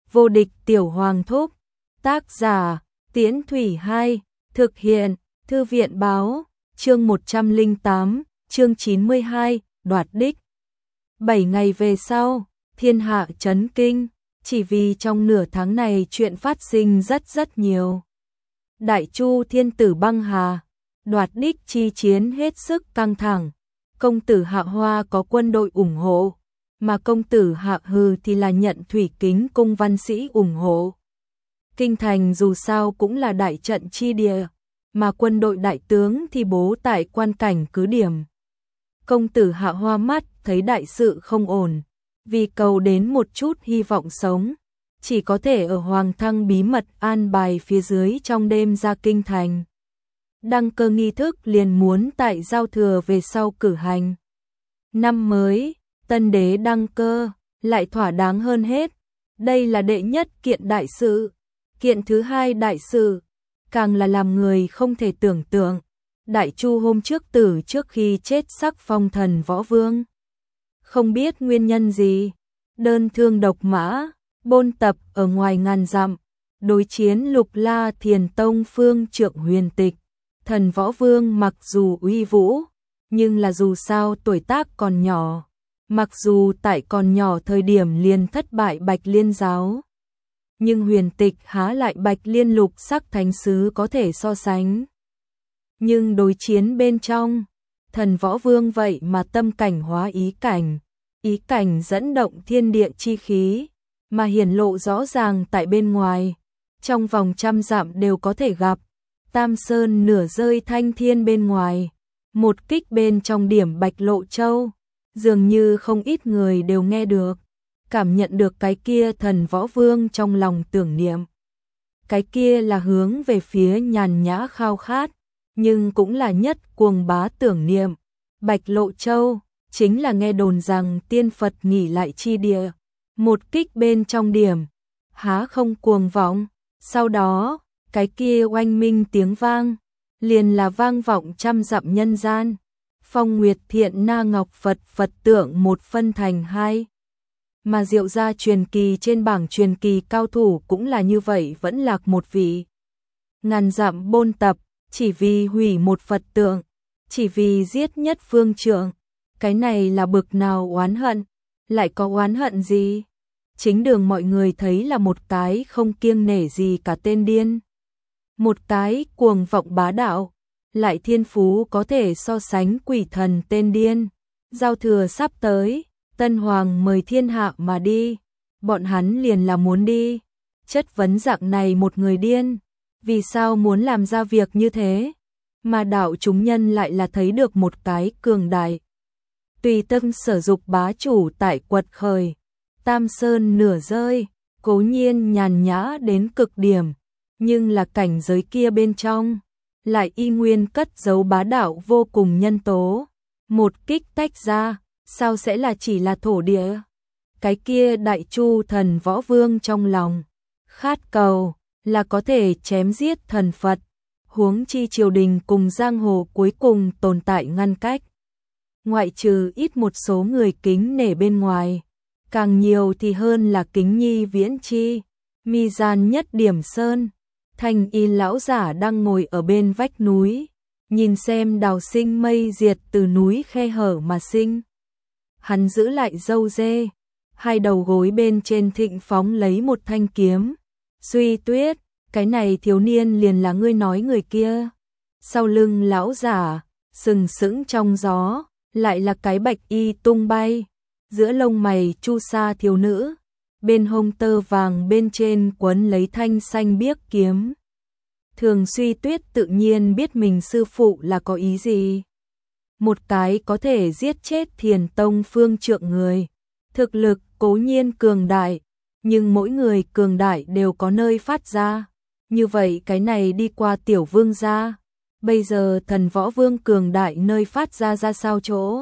Vô địch tiểu hoàng thúc. Tác giả, Tiễn Thủy 2, thực hiện, Thư viện báo, chương 108, chương 92, đoạt đích. 7 ngày về sau, thiên hạ chấn kinh, chỉ vì trong nửa tháng này chuyện phát sinh rất nhiều. Đại Chu thiên tử băng hà, đoạt đích chi chiến hết sức căng thẳng. Công tử Hạ Hoa có quân đội ủng hộ, mà công tử Hạ Hư thì là nhận Thủy Kính cung văn sĩ ủng hộ. Kinh thành dù sao cũng là đại trận chi địa, mà quân đội đại tướng thì bố tại quan cảnh cứ điểm. Công tử Hạ Hoa mắt thấy đại sự không ổn, vì cầu đến một chút hy vọng sống, chỉ có thể ở Hoàng Thăng bí mật an bài phía dưới trong đêm ra kinh thành. Đăng cơ nghi thức liền muốn tại giao thừa về sau cử hành. Năm mới, tân đế đăng cơ, lại thỏa đáng hơn hết. Đây là đệ nhất kiện đại sự. Kiện thứ hai đại sự, càng là làm người không thể tưởng tượng. Đại Chu hôm trước tử trước khi chết sắc phong thần võ vương. Không biết nguyên nhân gì, đơn thương độc mã, bôn tập ở ngoài ngàn dặm, đối chiến Lục La Thiền Tông phương trượng huyền tịch. Thần võ vương mặc dù uy vũ, nhưng là dù sao tuổi tác còn nhỏ. Mặc dù tại còn nhỏ thời điểm liền thất bại Bạch Liên giáo, nhưng huyền tịch há lại Bạch Liên lục sắc thánh sứ có thể so sánh. Nhưng đối chiến bên trong, thần võ vương vậy mà tâm cảnh hóa ý cảnh dẫn động thiên địa chi khí, mà hiển lộ rõ ràng tại bên ngoài, trong vòng 100 dặm đều có thể gặp. Tam Sơn nửa rơi thanh thiên bên ngoài, một kích bên trong điểm Bạch Lộ Châu, dường như không ít người đều nghe được, cảm nhận được cái kia thần võ vương trong lòng tưởng niệm. Cái kia là hướng về phía nhàn nhã khao khát, nhưng cũng là nhất cuồng bá tưởng niệm. Bạch Lộ Châu chính là nghe đồn rằng tiên Phật nghỉ lại chi địa, một kích bên trong điểm, há không cuồng vọng. Sau đó, cái kia oanh minh tiếng vang, liền là vang vọng 100 dặm nhân gian. Phong Nguyệt Thiện Na Ngọc Phật tượng một phân thành hai. Mà Diệu gia truyền kỳ trên bảng truyền kỳ cao thủ cũng là như vậy, vẫn lạc một vị. Ngàn dặm bôn tập, chỉ vì hủy một Phật tượng, chỉ vì giết nhất phương trượng. Cái này là bực nào oán hận, lại có oán hận gì? Chính đường mọi người thấy là một cái không kiêng nể gì cả tên điên. Một cái cuồng vọng bá đạo, lại thiên phú có thể so sánh quỷ thần tên điên. Giao thừa sắp tới, Tân Hoàng mời thiên hạ mà đi, bọn hắn liền là muốn đi. Chất vấn dạng này một người điên, vì sao muốn làm ra việc như thế? Mà đạo chúng nhân lại là thấy được một cái cường đại, tùy tâm sở dục bá chủ tại quật khởi. Tam Sơn nửa rơi, cố nhiên nhàn nhã đến cực điểm, nhưng là cảnh giới kia bên trong, lại y nguyên cất giấu bá đạo vô cùng nhân tố. Một kích tách ra, sao sẽ là chỉ là thổ địa? Cái kia Đại Chu thần võ vương trong lòng khát cầu là có thể chém giết thần Phật, huống chi triều đình cùng giang hồ cuối cùng tồn tại ngăn cách. Ngoại trừ ít một số người kính nể bên ngoài, càng nhiều thì hơn là kính nhi viễn chi. Mi gian nhất điểm sơn, Thanh Y lão giả đang ngồi ở bên vách núi, nhìn xem đào sinh mây diệt từ núi khe hở mà sinh. Hắn giữ lại râu dê, hai đầu gối bên trên thịnh phóng lấy một thanh kiếm. Duy Tuyết, cái này thiếu niên liền là ngươi nói người kia. Sau lưng lão giả, sừng sững trong gió, lại là cái bạch y tung bay, giữa lông mày chu sa thiếu nữ, bên hông tơ vàng bên trên quấn lấy thanh xanh biếc kiếm. Thường Suy Tuyết tự nhiên biết mình sư phụ là có ý gì. Một cái có thể giết chết Thiền Tông phương trượng người, thực lực cố nhiên cường đại, nhưng mỗi người cường đại đều có nơi phát ra. Như vậy cái này đi qua tiểu vương gia, bây giờ thần võ vương cường đại nơi phát ra ra sao chỗ?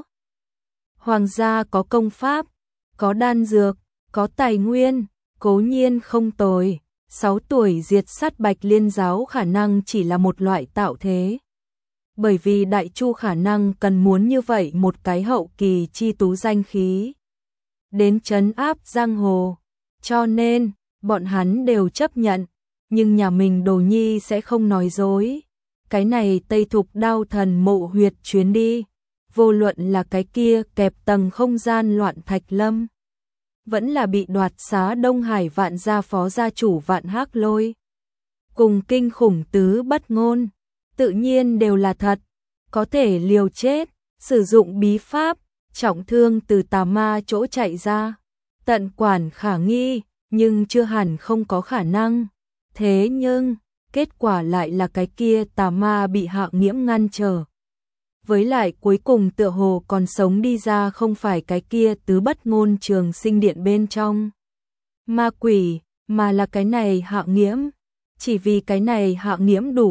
Hoàng gia có công pháp, có đan dược, có tài nguyên, cố nhiên không tồi. 6 tuổi diệt sát Bạch Liên giáo khả năng chỉ là một loại tạo thế. Bởi vì Đại Chu khả năng cần muốn như vậy một cái hậu kỳ chi tú danh khí đến trấn áp giang hồ. Cho nên, bọn hắn đều chấp nhận, nhưng nhà mình Đồ Nhi sẽ không nói dối. Cái này Tây Thục Đao Thần Mộ Huyệt chuyến đi, vô luận là cái kia kẹp tầng không gian loạn thạch lâm, vẫn là bị đoạt xá Đông Hải Vạn gia phó gia chủ Vạn Hác Lôi, cùng kinh khủng tứ bất ngôn, tự nhiên đều là thật, có thể liều chết, sử dụng bí pháp, trọng thương từ tà ma chỗ chạy ra, tận quản khả nghi, nhưng chưa hẳn không có khả năng. Thế nhưng, kết quả lại là cái kia tà ma bị Hạ Nghiễm ngăn trở. Với lại cuối cùng tựa hồ còn sống đi ra không phải cái kia tứ bất ngôn Trường Sinh Điện bên trong ma quỷ, mà là cái này Hạ Nghiễm. Chỉ vì cái này Hạ Nghiễm đủ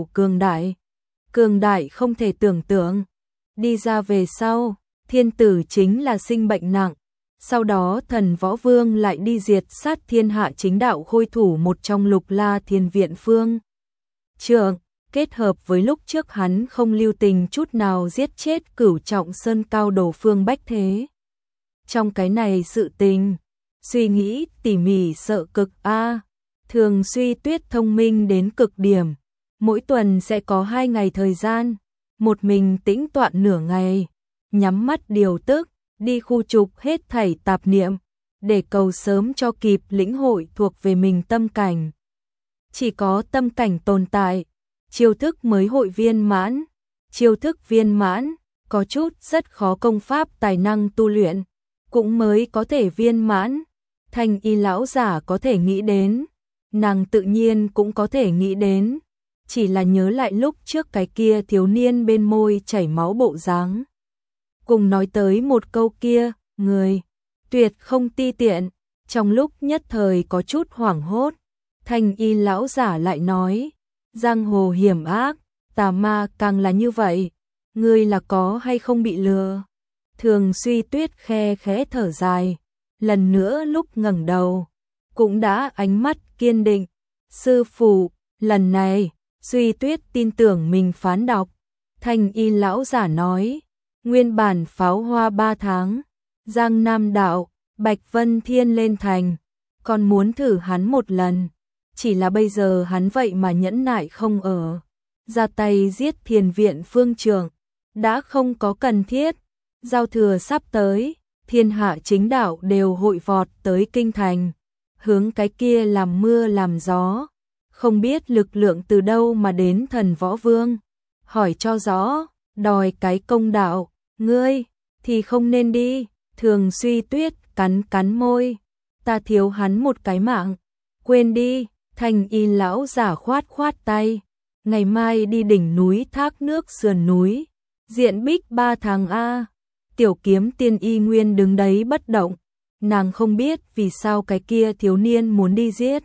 cường đại không thể tưởng tượng. Đi ra về sau, thiên tử chính là sinh bệnh nặng. Sau đó Thần Võ Vương lại đi diệt sát thiên hạ chính đạo khôi thủ một trong Lục La Thiên Viện Phương Trượng, kết hợp với lúc trước hắn không lưu tình chút nào giết chết Cửu Trọng Sơn cao đồ Phương Bách Thế. Trong cái này sự tình, suy nghĩ tỉ mỉ sợ cực a. Thường Suy Tuyết thông minh đến cực điểm, mỗi tuần sẽ có 2 ngày thời gian, một mình tĩnh tọa nửa ngày, nhắm mắt điều tức, đi khu trục hết thảy tạp niệm, để cầu sớm cho kịp lĩnh hội thuộc về mình tâm cảnh. Chỉ có tâm cảnh tồn tại, chiêu thức mới hội viên mãn, chiêu thức viên mãn, có chút rất khó công pháp tài năng tu luyện, cũng mới có thể viên mãn. Thanh Y lão giả có thể nghĩ đến, nàng tự nhiên cũng có thể nghĩ đến, chỉ là nhớ lại lúc trước cái kia thiếu niên bên môi chảy máu bộ dáng. Cùng nói tới một câu kia, người tuyệt không ti tiện, trong lúc nhất thời có chút hoảng hốt, Thanh Y lão giả lại nói, giang hồ hiểm ác, tà ma càng là như vậy, ngươi là có hay không bị lừa? Thường Suy Tuyết khe khẽ thở dài, lần nữa lúc ngẩng đầu, cũng đã ánh mắt kiên định, sư phụ, lần này, Suy Tuyết tin tưởng mình phán đọc. Thanh Y lão giả nói, nguyên bản pháo hoa 3 tháng, Giang Nam đạo, Bạch Vân Thiên lên thành, còn muốn thử hắn một lần, chỉ là bây giờ hắn vậy mà nhẫn nại không ở, ra tay giết Thiền Viện Phương Trượng, đã không có cần thiết, giao thừa sắp tới, thiên hạ chính đạo đều hội vọt tới kinh thành, hướng cái kia làm mưa làm gió, không biết lực lượng từ đâu mà đến Thần Võ Vương, hỏi cho rõ, đòi cái công đạo, ngươi thì không nên đi. Thường Suy Tuyết cắn cắn môi, ta thiếu hắn một cái mạng, quên đi. Thanh Y lão giả khoát khoát tay, ngày mai đi đỉnh núi Thác Nước sườn núi, diện bích 3 tháng a. Tiểu Kiếm Tiên y nguyên đứng đấy bất động, nàng không biết vì sao cái kia thiếu niên muốn đi giết,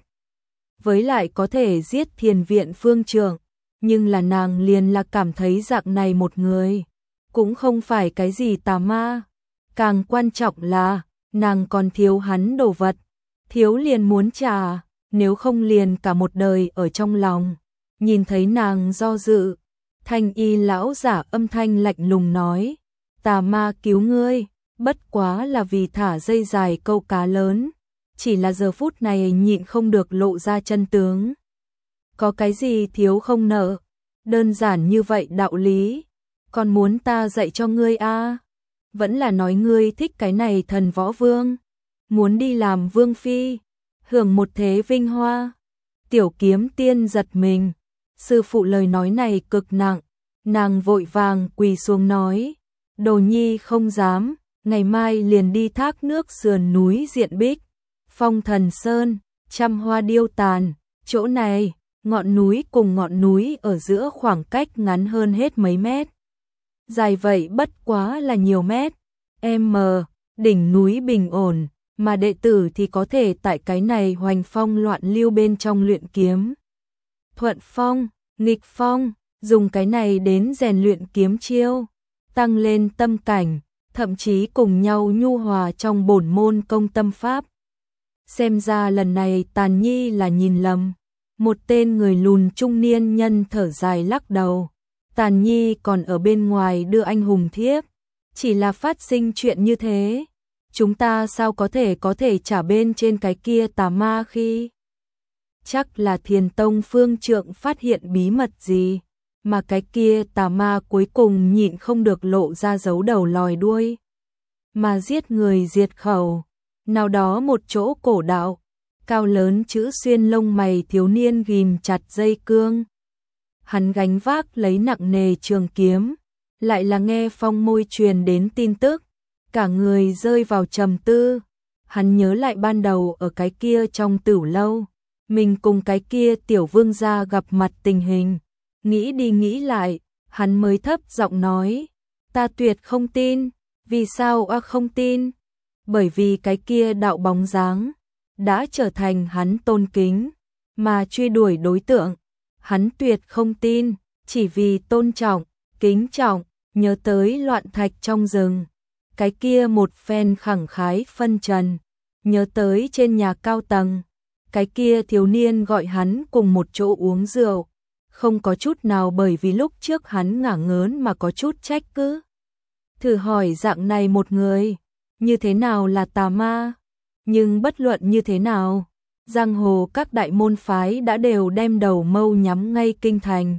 với lại có thể giết Thiền Viện Phương Trượng, nhưng là nàng liền là cảm thấy dạng này một người cũng không phải cái gì tà ma, càng quan trọng là nàng còn thiếu hắn đồ vật, thiếu liền muốn trả, nếu không liền cả một đời ở trong lòng. Nhìn thấy nàng do dự, Thanh Y lão giả âm thanh lạnh lùng nói, tà ma cứu ngươi, bất quá là vì thả dây dài câu cá lớn, chỉ là giờ phút này nhịn không được lộ ra chân tướng. Có cái gì thiếu không nợ, đơn giản như vậy đạo lý, còn muốn ta dạy cho ngươi a? Vẫn là nói ngươi thích cái này Thần Võ Vương, muốn đi làm vương phi, hưởng một thế vinh hoa. Tiểu Kiếm Tiên giật mình, sư phụ lời nói này cực nặng, nàng vội vàng quỳ xuống nói, Đồ Nhi không dám, ngày mai liền đi Thác Nước sườn núi diện bích, Phong Thần Sơn, trăm hoa điêu tàn, chỗ này, ngọn núi cùng ngọn núi ở giữa khoảng cách ngắn hơn hết mấy mét. Dài vậy bất quá là nhiều mét, đỉnh núi bình ổn, mà đệ tử thì có thể tại cái này hoành phong loạn lưu bên trong luyện kiếm. Thuận phong, nghịch phong, dùng cái này đến rèn luyện kiếm chiêu, tăng lên tâm cảnh, thậm chí cùng nhau nhu hòa trong bổn môn công tâm pháp. Xem ra lần này Tàn Nhi là nhìn lầm. Một tên người lùn trung niên nhân thở dài lắc đầu. Tàn Nhi còn ở bên ngoài đưa anh hùng thiếp, chỉ là phát sinh chuyện như thế, chúng ta sao có thể trả bên trên cái kia tà ma khi chắc là Thiền Tông Phương Trượng phát hiện bí mật gì, mà cái kia tà ma cuối cùng nhịn không được lộ ra dấu đầu lòi đuôi, mà giết người diệt khẩu. Nào đó một chỗ cổ đạo, cao lớn chữ xuyên lông mày thiếu niên ghim chặt dây cương. Hắn gánh vác lấy nặng nề trường kiếm, lại là nghe phong môi truyền đến tin tức, cả người rơi vào trầm tư. Hắn nhớ lại ban đầu ở cái kia trong tửu lâu, mình cùng cái kia tiểu vương gia gặp mặt tình hình, nghĩ đi nghĩ lại, hắn mới thấp giọng nói, ta tuyệt không tin. Vì sao không tin? Bởi vì cái kia đạo bóng dáng đã trở thành hắn tôn kính mà truy đuổi đối tượng, hắn tuyệt không tin, chỉ vì tôn trọng, kính trọng, nhớ tới loạn thạch trong rừng, cái kia một phen khẳng khái phân trần, nhớ tới trên nhà cao tầng, cái kia thiếu niên gọi hắn cùng một chỗ uống rượu, không có chút nào bởi vì lúc trước hắn ngả ngớn mà có chút trách cứ. Thử hỏi dạng này một người, như thế nào là tà ma? Nhưng bất luận như thế nào, giang hồ các đại môn phái đã đều đem đầu mâu nhắm ngay kinh thành.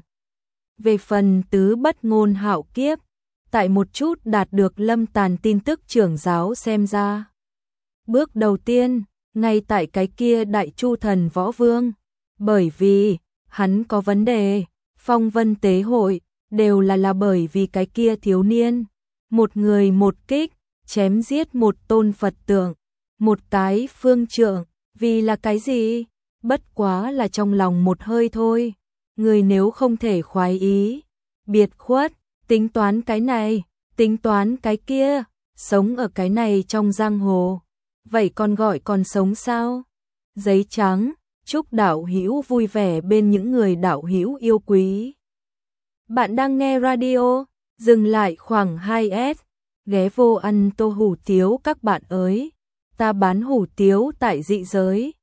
Về phần tứ bất ngôn hạo kiếp, tại một chút đạt được lâm tàn tin tức trưởng giáo xem ra. Bước đầu tiên, ngay tại cái kia đại chu thần võ vương, bởi vì hắn có vấn đề, phong vân tế hội, đều là bởi vì cái kia thiếu niên. Một người một kích, chém giết một tôn Phật tượng, một cái phương trượng, vì là cái gì? Bất quá là trong lòng một hơi thôi. Người nếu không thể khoái ý, biệt khuất, tính toán cái này, tính toán cái kia, sống ở cái này trong giang hồ, vậy còn gọi còn sống sao? Giấy trắng, chúc đạo hữu vui vẻ bên những người đạo hữu yêu quý. Bạn đang nghe radio, dừng lại khoảng 2S, ghé vô ăn tô hủ tiếu các bạn ơi, ta bán hủ tiếu tại dị giới.